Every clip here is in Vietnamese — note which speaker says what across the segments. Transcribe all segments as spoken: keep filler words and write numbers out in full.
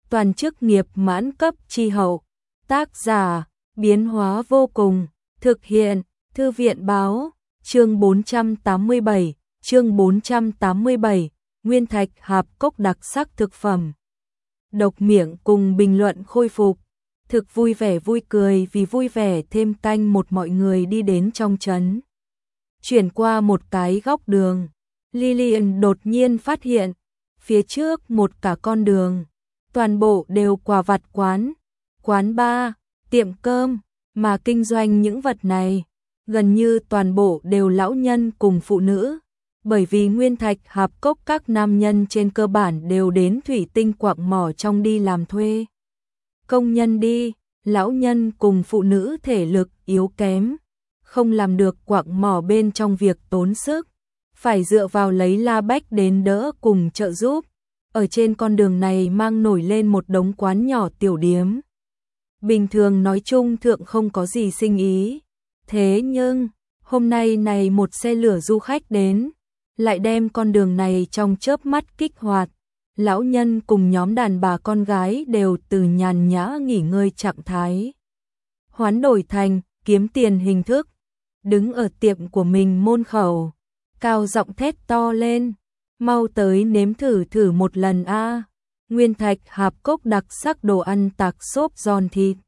Speaker 1: toàn chức nghiệp mãn cấp chi hậu. Tác giả, biến hóa vô cùng, thực hiện, Thư viện báo, chương bốn trăm tám mươi bảy, chương bốn trăm tám mươi bảy, nguyên thạch hạp cốc đặc sắc thực phẩm. Độc miệng cùng bình luận khôi phục, thực vui vẻ vui cười vì vui vẻ thêm canh một mọi người đi đến trong trấn. Chuyển qua một cái góc đường, Lillian đột nhiên phát hiện, phía trước một cả con đường, toàn bộ đều quà vặt quán, quán bar, tiệm cơm, mà kinh doanh những vật này, gần như toàn bộ đều lão nhân cùng phụ nữ, bởi vì nguyên thạch hạp cốc các nam nhân trên cơ bản đều đến thủy tinh quặng mỏ trong đi làm thuê. Công nhân đi, lão nhân cùng phụ nữ thể lực yếu kém, không làm được quặng mỏ bên trong việc tốn sức, phải dựa vào lấy La Bách đến đỡ cùng trợ giúp. Ở trên con đường này mang nổi lên một đống quán nhỏ tiểu điếm. Bình thường nói chung thượng không có gì sinh ý. Thế nhưng, hôm nay này một xe lửa du khách đến, lại đem con đường này trong chớp mắt kích hoạt. Lão nhân cùng nhóm đàn bà con gái đều từ nhàn nhã nghỉ ngơi trạng thái hoán đổi thành kiếm tiền hình thức, đứng ở tiệm của mình môn khẩu, cao giọng thét to lên, mau tới nếm thử thử một lần a, nguyên thạch hạp cốc đặc sắc đồ ăn tạc xốp giòn thịt.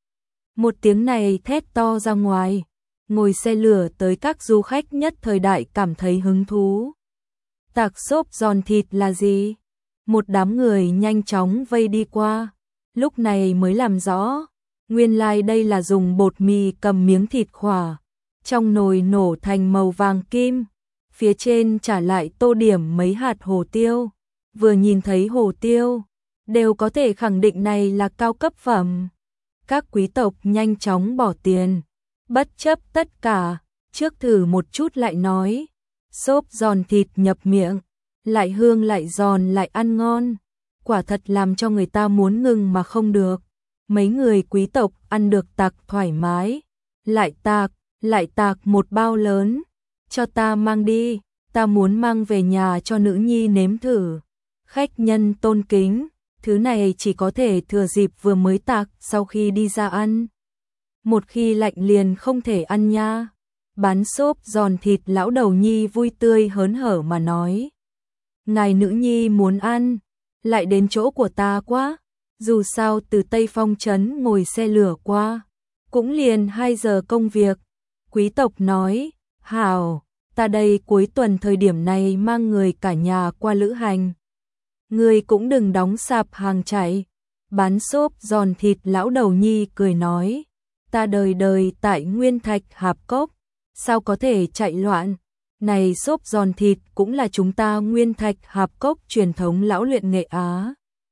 Speaker 1: Một tiếng này thét to ra ngoài, ngồi xe lửa tới các du khách nhất thời đại cảm thấy hứng thú. Tạc xốp giòn thịt là gì? Một đám người nhanh chóng vây đi qua, lúc này mới làm rõ, nguyên lai like đây là dùng bột mì cầm miếng thịt khỏa, trong nồi nổ thành màu vàng kim, phía trên trả lại tô điểm mấy hạt hồ tiêu, vừa nhìn thấy hồ tiêu, đều có thể khẳng định này là cao cấp phẩm. Các quý tộc nhanh chóng bỏ tiền, bất chấp tất cả, trước thử một chút lại nói, xốp giòn thịt nhập miệng, lại hương lại giòn lại ăn ngon, quả thật làm cho người ta muốn ngừng mà không được. Mấy người quý tộc ăn được tạc thoải mái, lại tạc, lại tạc một bao lớn, cho ta mang đi, ta muốn mang về nhà cho nữ nhi nếm thử. Khách nhân tôn kính, thứ này chỉ có thể thừa dịp vừa mới tạc sau khi đi ra ăn. Một khi lạnh liền không thể ăn nha. Bán xốp giòn thịt lão đầu nhi vui tươi hớn hở mà nói. Ngài nữ nhi muốn ăn, lại đến chỗ của ta quá, dù sao từ Tây Phong trấn ngồi xe lửa qua, cũng liền hai giờ công việc. Quý tộc nói, hảo, ta đây cuối tuần thời điểm này mang người cả nhà qua lữ hành. Người cũng đừng đóng sạp hàng chạy. Bán xốp giòn thịt lão đầu nhi cười nói, ta đời đời tại nguyên thạch hạp cốc, sao có thể chạy loạn. Này xốp giòn thịt cũng là chúng ta nguyên thạch hạp cốc truyền thống lão luyện nghệ Á.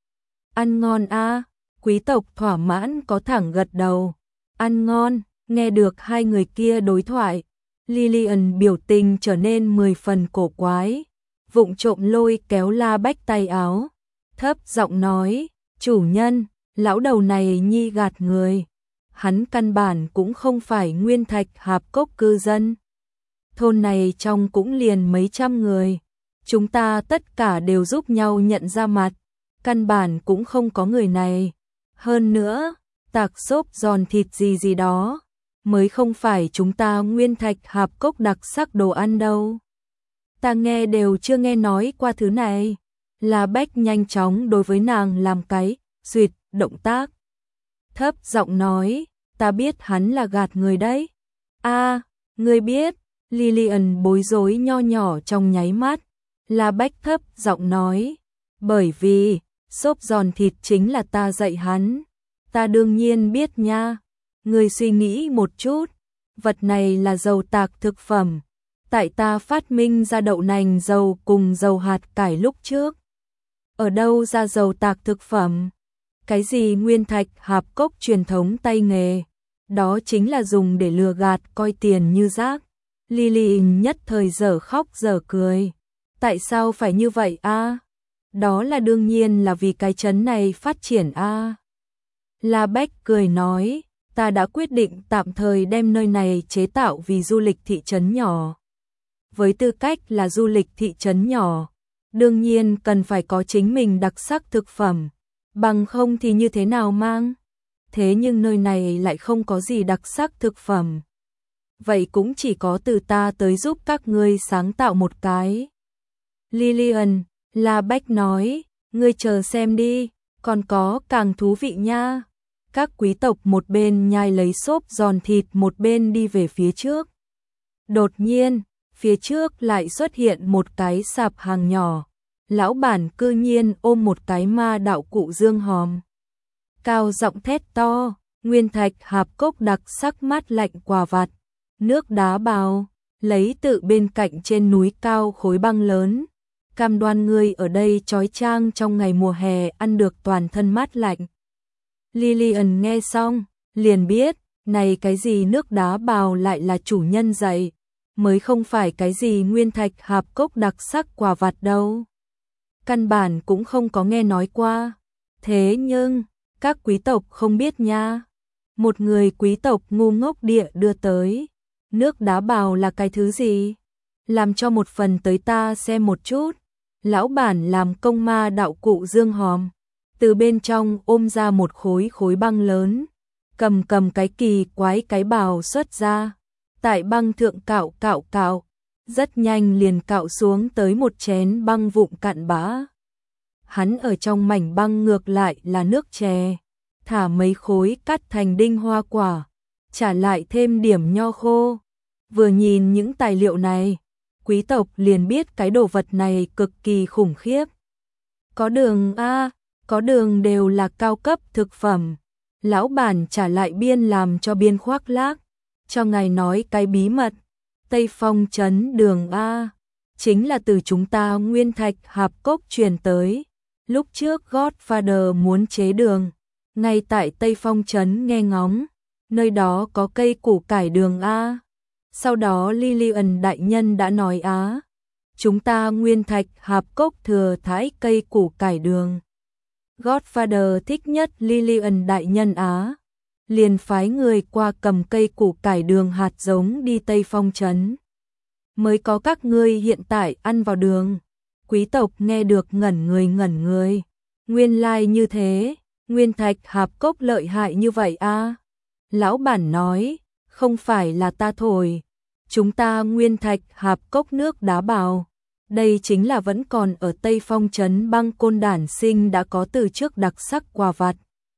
Speaker 1: Ăn ngon a, quý tộc thỏa mãn có thẳng gật đầu. Ăn ngon, nghe được hai người kia đối thoại, Lillian biểu tình trở nên mười phần cổ quái, vụng trộm lôi kéo La Bách tay áo, thấp giọng nói, chủ nhân, lão đầu này nhi gạt người. Hắn căn bản cũng không phải nguyên thạch hạp cốc cư dân. Thôn này trong cũng liền mấy trăm người, chúng ta tất cả đều giúp nhau nhận ra mặt, căn bản cũng không có người này. Hơn nữa, tạc xốp giòn thịt gì gì đó, mới không phải chúng ta nguyên thạch hạp cốc đặc sắc đồ ăn đâu. Ta nghe đều chưa nghe nói qua thứ này. La Bách nhanh chóng đối với nàng làm cái duyệt động tác, thấp giọng nói, ta biết hắn là gạt người đấy. A, ngươi biết? Lillian bối rối nho nhỏ trong nháy mắt. La Bách thấp giọng nói, bởi vì xốp giòn thịt chính là ta dạy hắn. Ta đương nhiên biết nha. Ngươi suy nghĩ một chút, vật này là dầu tạc thực phẩm. Tại ta phát minh ra đậu nành dầu cùng dầu hạt cải lúc trước. Ở đâu ra dầu tạc thực phẩm? Cái gì nguyên thạch hạp cốc truyền thống tay nghề? Đó chính là dùng để lừa gạt coi tiền như rác. Lillian nhất thời dở khóc dở cười. Tại sao phải như vậy a? Đó là đương nhiên là vì cái trấn này phát triển a. La Bách cười nói, ta đã quyết định tạm thời đem nơi này chế tạo vì du lịch thị trấn nhỏ. Với tư cách là du lịch thị trấn nhỏ, đương nhiên cần phải có chính mình đặc sắc thực phẩm. bằng không thì như thế nào mang? Thế nhưng nơi này lại không có gì đặc sắc thực phẩm. Vậy cũng chỉ có từ ta tới giúp các ngươi sáng tạo một cái. Lillian, La Bách nói, ngươi chờ xem đi, còn có càng thú vị nha. Các quý tộc một bên nhai lấy xốp giòn thịt một bên đi về phía trước. Đột nhiên, phía trước lại xuất hiện một cái sạp hàng nhỏ. Lão bản cư nhiên ôm một cái ma đạo cụ dương hòm. Cao giọng thét to, nguyên thạch hạp cốc đặc sắc mát lạnh quà vặt. Nước đá bào, lấy tự bên cạnh trên núi cao khối băng lớn. Cam đoan ngươi ở đây trói trang trong ngày mùa hè ăn được toàn thân mát lạnh. Lillian nghe xong, liền biết, này cái gì nước đá bào lại là chủ nhân dạy, mới không phải cái gì nguyên thạch hạp cốc đặc sắc quà vặt đâu. Căn bản cũng không có nghe nói qua. Thế nhưng, các quý tộc không biết nha. Một người quý tộc ngu ngốc địa đưa tới. Nước đá bào là cái thứ gì? Làm cho một phần tới ta xem một chút. Lão bản làm công ma đạo cụ dương hòm. Từ bên trong ôm ra một khối khối băng lớn. Cầm cầm cái kỳ quái cái bào xuất ra. Tại băng thượng cạo cạo cạo. Rất nhanh liền cạo xuống tới một chén băng vụn cạn bã. Hắn ở trong mảnh băng ngược lại là nước chè. Thả mấy khối cắt thành đinh hoa quả. Trả lại thêm điểm nho khô. Vừa nhìn những tài liệu này, quý tộc liền biết cái đồ vật này cực kỳ khủng khiếp. Có đường a, có đường đều là cao cấp thực phẩm. Lão bản trả lại biên làm cho biên khoác lác. Cho ngài nói cái bí mật. Tây Phong trấn đường A, chính là từ chúng ta nguyên thạch hạp cốc truyền tới. Lúc trước Godfather muốn chế đường, ngay tại Tây Phong trấn nghe ngóng, nơi đó có cây củ cải đường A. Sau đó Lillian đại nhân đã nói á, chúng ta nguyên thạch hạp cốc thừa thãi cây củ cải đường. Godfather thích nhất Lillian đại nhân á, liền phái người qua cầm cây củ cải đường hạt giống đi Tây Phong trấn. Mới có các ngươi hiện tại ăn vào đường. Quý tộc nghe được ngẩn người ngẩn người. Nguyên lai like như thế, nguyên thạch hạp cốc lợi hại như vậy a. Lão bản nói, không phải là ta thổi. Chúng ta nguyên thạch hạp cốc nước đá bào. Đây chính là vẫn còn ở Tây Phong trấn băng côn đản sinh đã có từ trước đặc sắc quà vặt.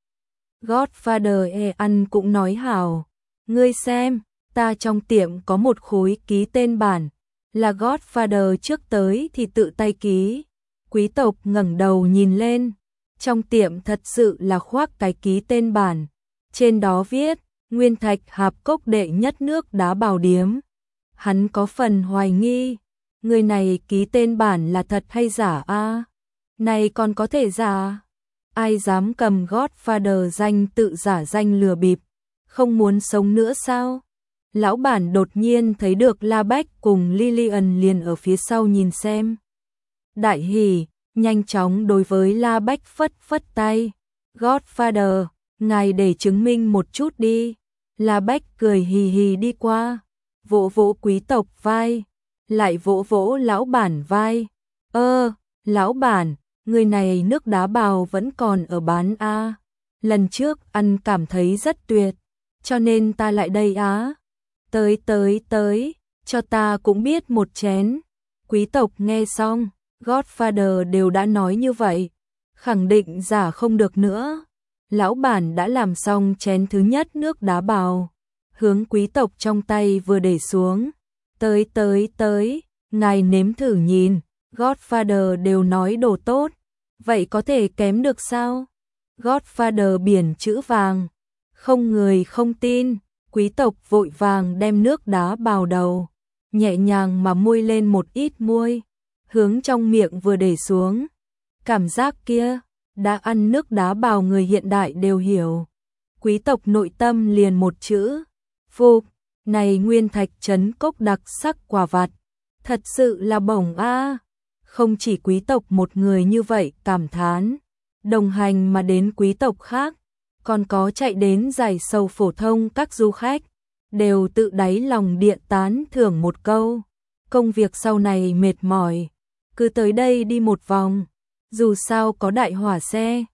Speaker 1: Godfather e ăn cũng nói hảo. Ngươi xem, ta trong tiệm có một khối ký tên bản. Là Godfather trước tới thì tự tay ký. Quý tộc ngẩng đầu nhìn lên. Trong tiệm thật sự là khoác cái ký tên bản. Trên đó viết, nguyên thạch hạp cốc đệ nhất nước đá bào điếm. Hắn có phần hoài nghi. Người này ký tên bản là thật hay giả a? Này còn có thể giả? Ai dám cầm Godfather danh tự giả danh lừa bịp, không muốn sống nữa sao? Lão bản đột nhiên thấy được La Bách cùng Lillian liền ở phía sau nhìn xem. Đại hỉ, nhanh chóng đối với La Bách phất phất tay. Godfather, ngài để chứng minh một chút đi. La Bách cười hì hì đi qua, vỗ vỗ quý tộc vai, lại vỗ vỗ lão bản vai. Ơ, lão bản, người này nước đá bào vẫn còn ở bán a. Lần trước ăn cảm thấy rất tuyệt, cho nên ta lại đây á. Tới tới tới, cho ta cũng biết một chén. Quý tộc nghe xong, Godfather đều đã nói như vậy, khẳng định giả không được nữa. Lão bản đã làm xong chén thứ nhất nước đá bào, hướng quý tộc trong tay vừa để xuống. Tới tới tới, ngài nếm thử nhìn, Godfather đều nói đồ tốt, vậy có thể kém được sao? Godfather biển chữ vàng, không người không tin. Quý tộc vội vàng đem nước đá bào đầu, nhẹ nhàng mà môi lên một ít muôi, hướng trong miệng vừa để xuống. Cảm giác kia, đã ăn nước đá bào người hiện đại đều hiểu. Quý tộc nội tâm liền một chữ, phục. Này nguyên thạch trấn cốc đặc sắc quà vặt, thật sự là bổng a. Không chỉ quý tộc một người như vậy cảm thán, đồng hành mà đến quý tộc khác, còn có chạy đến giải sầu phổ thông các du khách, đều tự đáy lòng điện tán thưởng một câu. Công việc sau này mệt mỏi, cứ tới đây đi một vòng, dù sao có đại hỏa xe,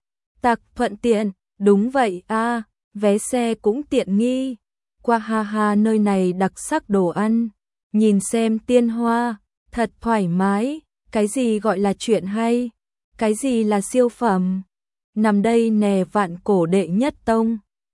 Speaker 1: Tặc thuận tiện, đúng vậy a, vé xe cũng tiện nghi. Qua ha ha nơi này đặc sắc đồ ăn, nhìn xem tiên hoa, thật thoải mái, cái gì gọi là chuyện hay, cái gì là siêu phẩm. Nằm đây nè Vạn Cổ đệ nhất tông.